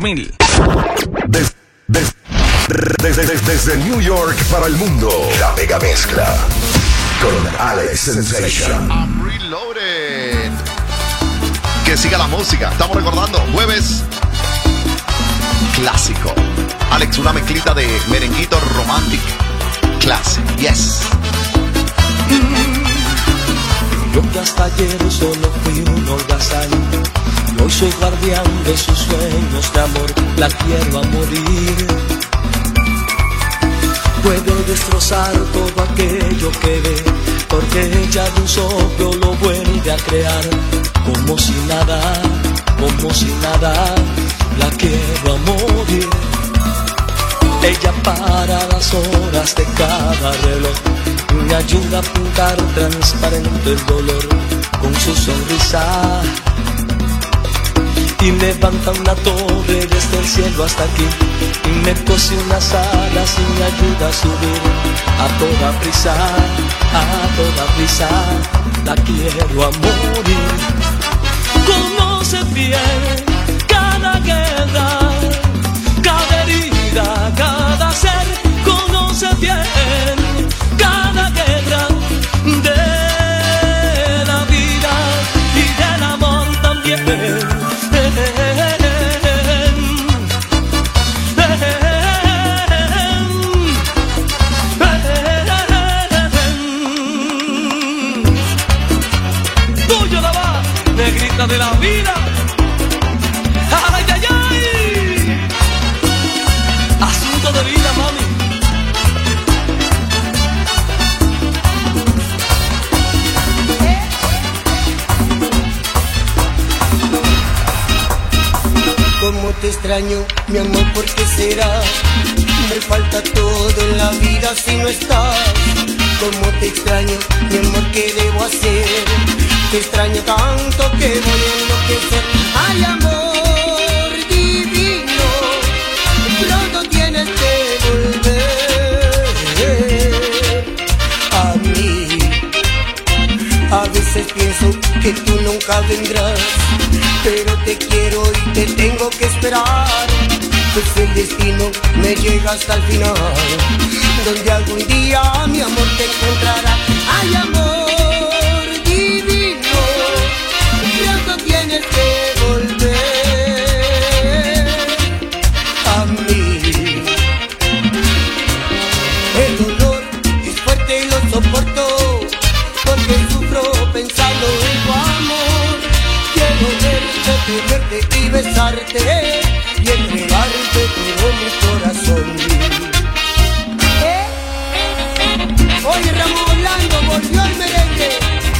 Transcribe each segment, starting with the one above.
2000. Desde New York para el mundo, la mega mezcla con Alex Sensation. I'm reloaded. Que siga la música. Estamos recordando jueves clásico. Alex, una mezclita de merenguito romantic classic. Yes. Yo que hasta ayer solo fui un holgazán, hoy soy guardián de sus sueños de amor, la quiero a morir. Puede destrozar todo aquello que ve, porque ella de un soplo lo vuelve a crear. Como si nada, la quiero a morir. Ella para las horas de cada reloj, me ayuda a pintar transparente el dolor con su sonrisa. Y levanta una torre desde el cielo hasta aquí, y me cose unas alas y me ayuda a subir. A toda prisa, la quiero a morir. Conoce bien cada guerra, cada herida, cada ser. Conoce bien cada guerra de la vida y del amor también. De la vida, ay, ay, ay, asunto de vida, mami. Cómo te extraño, mi amor, ¿por qué será? Me falta todo en la vida si no estás. Cómo te extraño, mi amor, ¿qué debo hacer? Te extraño tanto que voy a enloquecer. Ay, amor divino, pronto tienes que volver a mí. A veces pienso que tú nunca vendrás, pero te quiero y te tengo que esperar. Pues el destino me llega hasta el final, donde algún día mi amor te encontrará. Ay, amor tienes que volver a mí. El dolor es fuerte y lo soporto, porque sufro pensando en tu amor. Quiero verte, tenerte y besarte, y entregarte todo mi corazón. Oye, Ramón Orlando, volvió el merengue.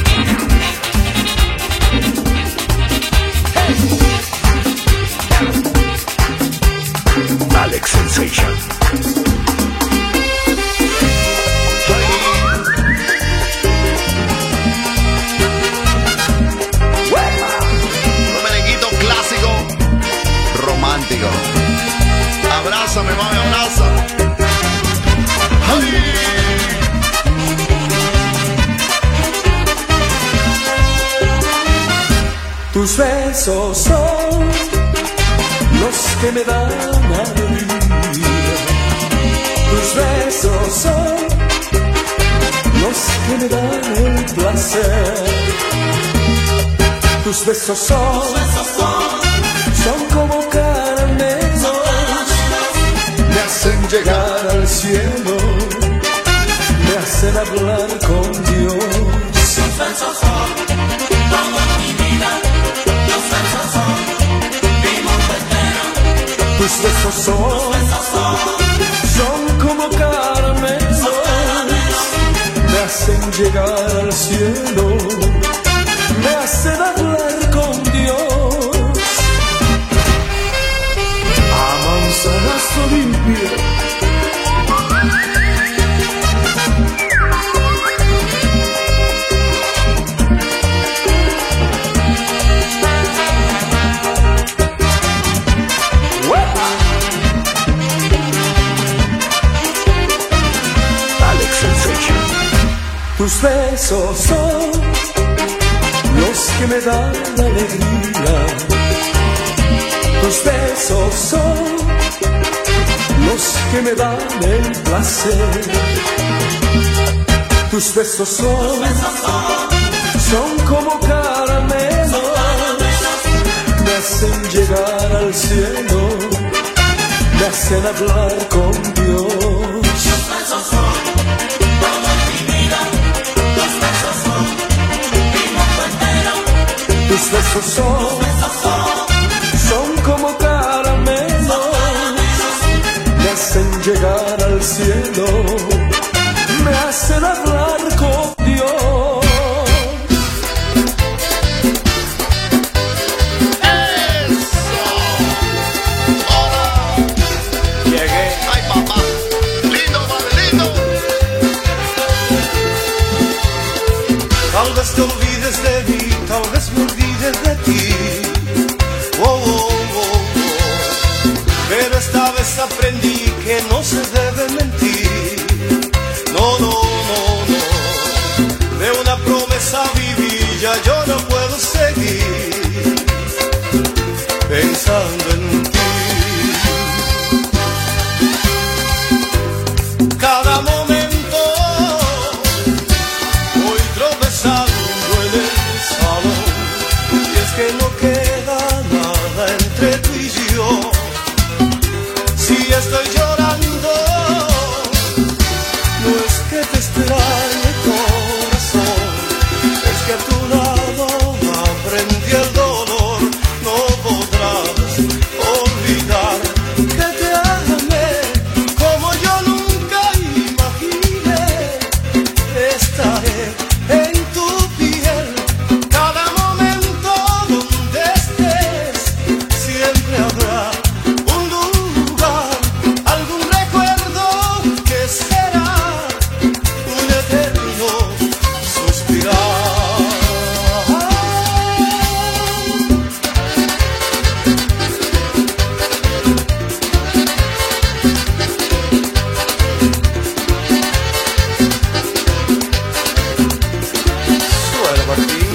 Alex Sensation. Un merenguito clásico, romántico. Abrázame, mami, abraza. ¡Ay! Tus besos son los que me dan alegría. Tus besos son los que me dan el placer. Tus besos son como caramelos, me hacen llegar al cielo, me hacen hablar con Dios. Tus besos son todo mi vida, tus besos son mi mundo entero. Tus besos son como caramelos, me hacen llegar al cielo, me hacen hablar con Dios. A manzanazo limpio. Tus besos son los que me dan alegría. Tus besos son los que me dan el placer. Tus besos son como caramelos, me hacen llegar al cielo, me hacen hablar con Dios. Tus besos son toda mi vida, tus besos son mi mundo entero. Tus besos son como caramelos, me hacen llegar al cielo, me hacen hablar con Dios. ¡Eso! ¡Hola! Llegué. ¡Ay, papá! ¡Lindo, vale, lindo! Tal vez te olvides de mí, tal vez me olvides de ti. Oh, oh, oh, oh. Pero esta vez aprendí que no se debe mentir. No, no, no, no. De una promesa viví, ya yo no puedo seguir pensando en ti. Cada momento voy tropezando en el salón, y es que no queda nada entre tú y yo. Si estoy llorando, no es que te extrañe, corazón, es que a tu lado aprendí el dolor. No podrás olvidar que te amé como yo nunca imaginé. Estaré en tu piel cada momento donde estés. Siempre habrá un lugar, algún recuerdo que será un eterno suspirar. Suena por ti.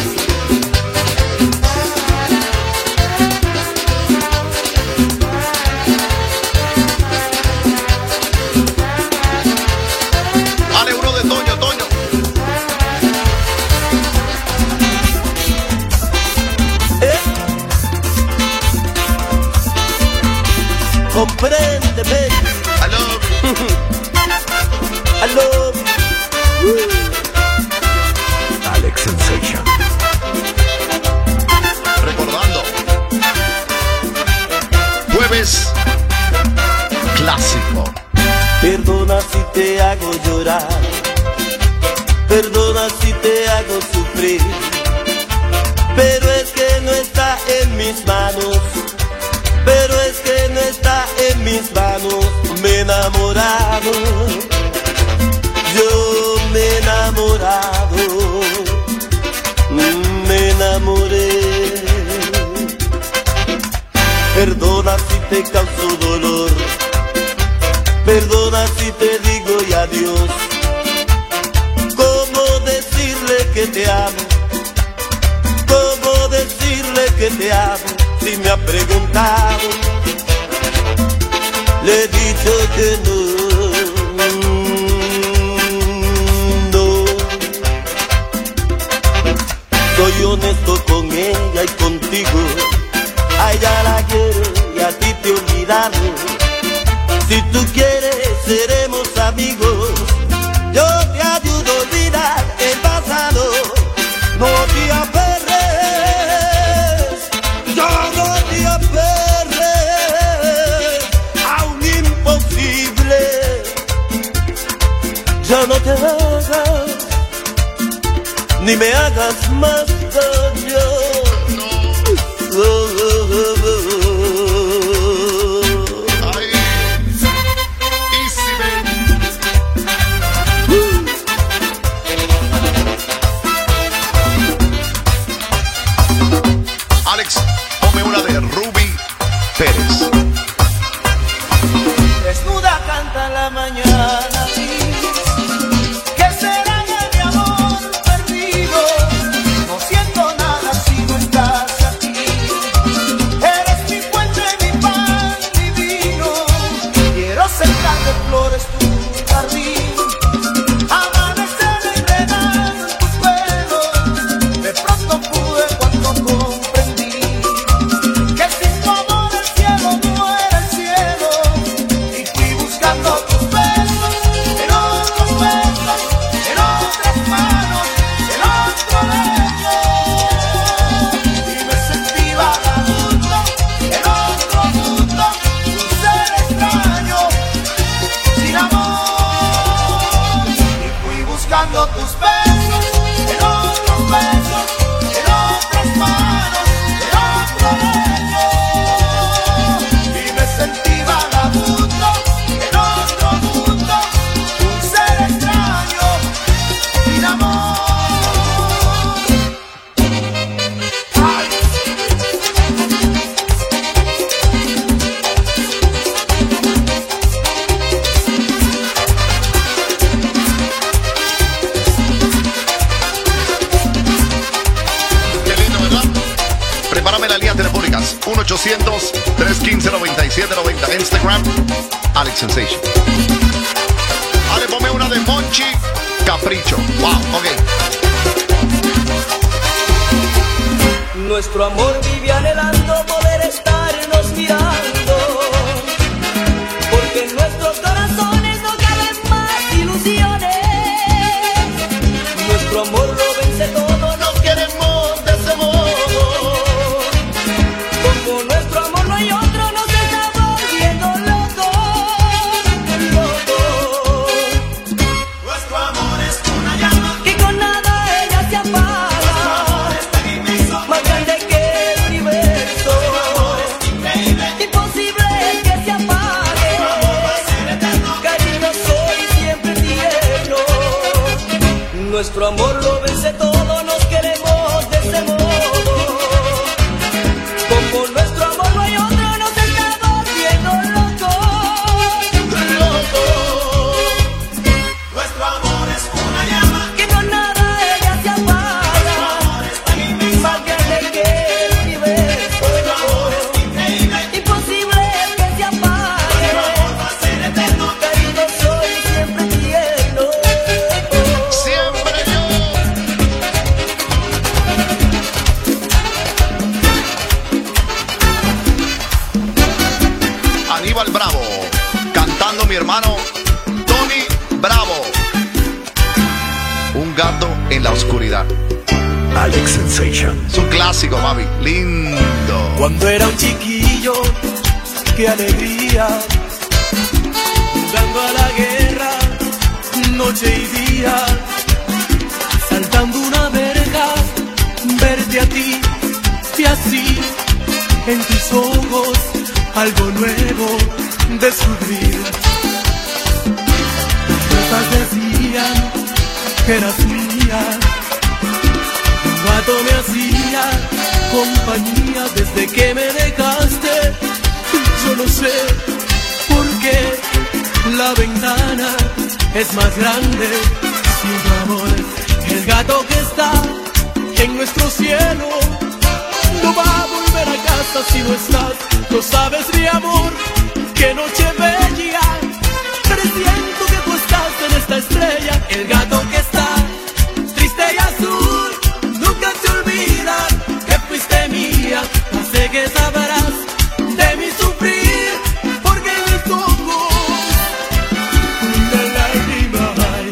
Dale uno de Toño, Toño. Compréndeme, I love you. I love you. Alex Sensation. Recordando. Jueves clásico. Perdona si te hago llorar, perdona si te hago sufrir, pero es que no está en mis manos, pero es que no está en mis manos. Me he enamorado, yo me he enamorado, me enamoré. Perdona si te causo dolor, perdona si te digo ya adiós. ¿Cómo decirle que te amo? ¿Cómo decirle que te amo? Si me ha preguntado, le he dicho que no. Soy honesto con ella y contigo. A ella la quiero y a ti te he olvidado. Si tú quieres, seremos amigos. Yo te ayudo a olvidar el pasado. No te aferres, yo no te aferres a un imposible. Ya no te hagas, ni me hagas más daño. Oh, oh, oh, oh. Ay. Easy, baby. Alex, ponme una de Ruby Pérez. Desnuda canta la mañana, ¿qué será de mi amor perdido? No siento nada si no estás aquí. Eres mi fuente, mi Twitter, Instagram, Alex Sensation. Ale, ponme una de Monchi Capricho. Wow, ok. Nuestro amor vive anhelando poder estarnos mirando, porque en nuestros corazones no caben más ilusiones. Nuestro amor lo vence todo, no queremos de ese modo. Como nuestro amor no hay otro, nos estamos volviendo locos, locos. Nuestro amor es una llama Que con nada ella se apaga, más grande que el universo. increíble. Imposible que se apague. Cariño, soy siempre tierno. Nuestro amor lo vence todo, nos queremos de ese modo. Como nuestro amor no hay otro, nos estamos viendo locos, locos. Nuestro amor es una llama Que con nada ella se apaga, más grande que el universo. increíble. Imposible que se apague. Va a ser eterno. Cariño, soy siempre tierno. Siempre yo. Aníbal Bravo, cantando mi hermano Tony Bravo. Un gato en la oscuridad. Alex Sensation. Es un clásico, mami. Lindo. Cuando era un chiquillo, qué alegría, jugando a la guerra, noche y día, saltando una verja, verte a ti, y así, en tus ojos, algo nuevo descubrir. Cosas decían que eras mía, un gato me hacía compañía desde que me dejaste. Yo no sé por qué la ventana es más grande sin tu amor. El gato que está en nuestro cielo no va a volver a casa si no estás. No sabes, mi amor, qué noche bella. Presiento que tú estás en esta estrella. El gato que está triste y azul nunca se olvida que fuiste mía. Sé que sabrás de mi sufrir, porque en mis ojos una lágrima hay.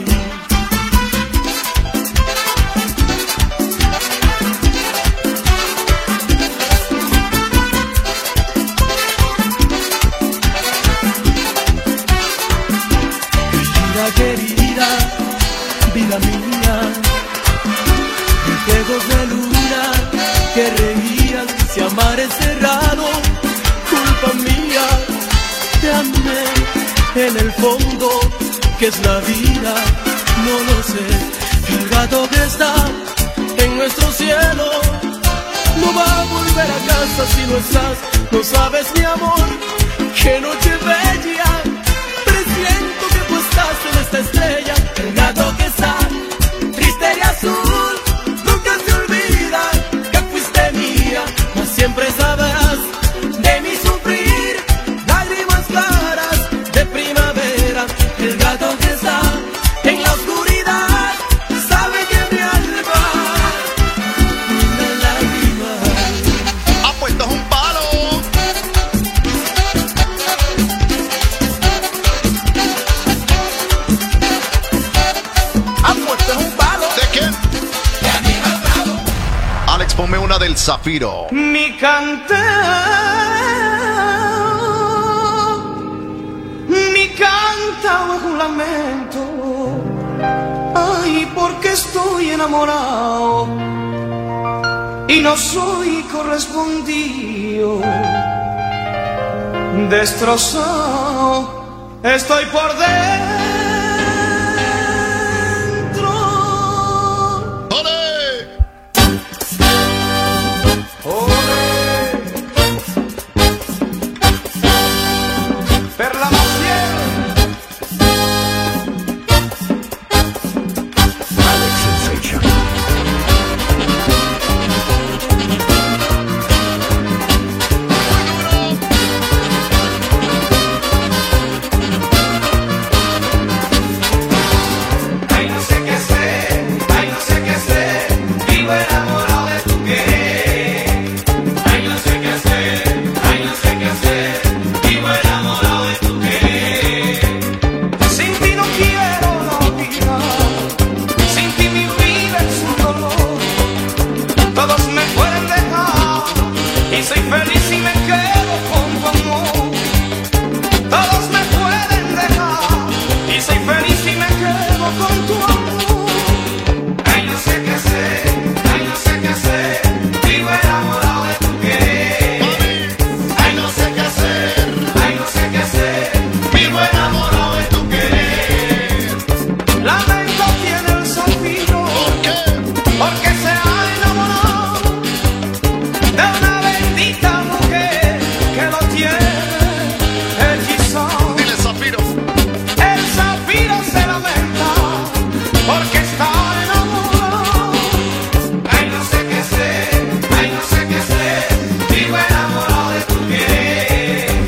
Querida, vida mía, mis juegos de luna que reían, si amar es cerrado, culpa mía, te amé en el fondo, que es la vida, no lo sé. El gato que está en nuestro cielo no va a volver a casa si no estás. No sabes, mi amor, qué noche bella. Presiento que tú estás en esta estrella. El gato que está triste y azul nunca se olvida que fuiste mía. Mas siempre sabrás de mi sufrir, lágrimas claras de primavera. El gato que está en la oscuridad sabe que mi alma una lágrima. Ah, pues esto es un palo. Ah, pues esto es un palo. ¿De quién? Alex, ponme una del Zafiro. Mi canta bajo un lamento. Ay, porque estoy enamorado y no soy correspondido. Destrozado estoy por dentro.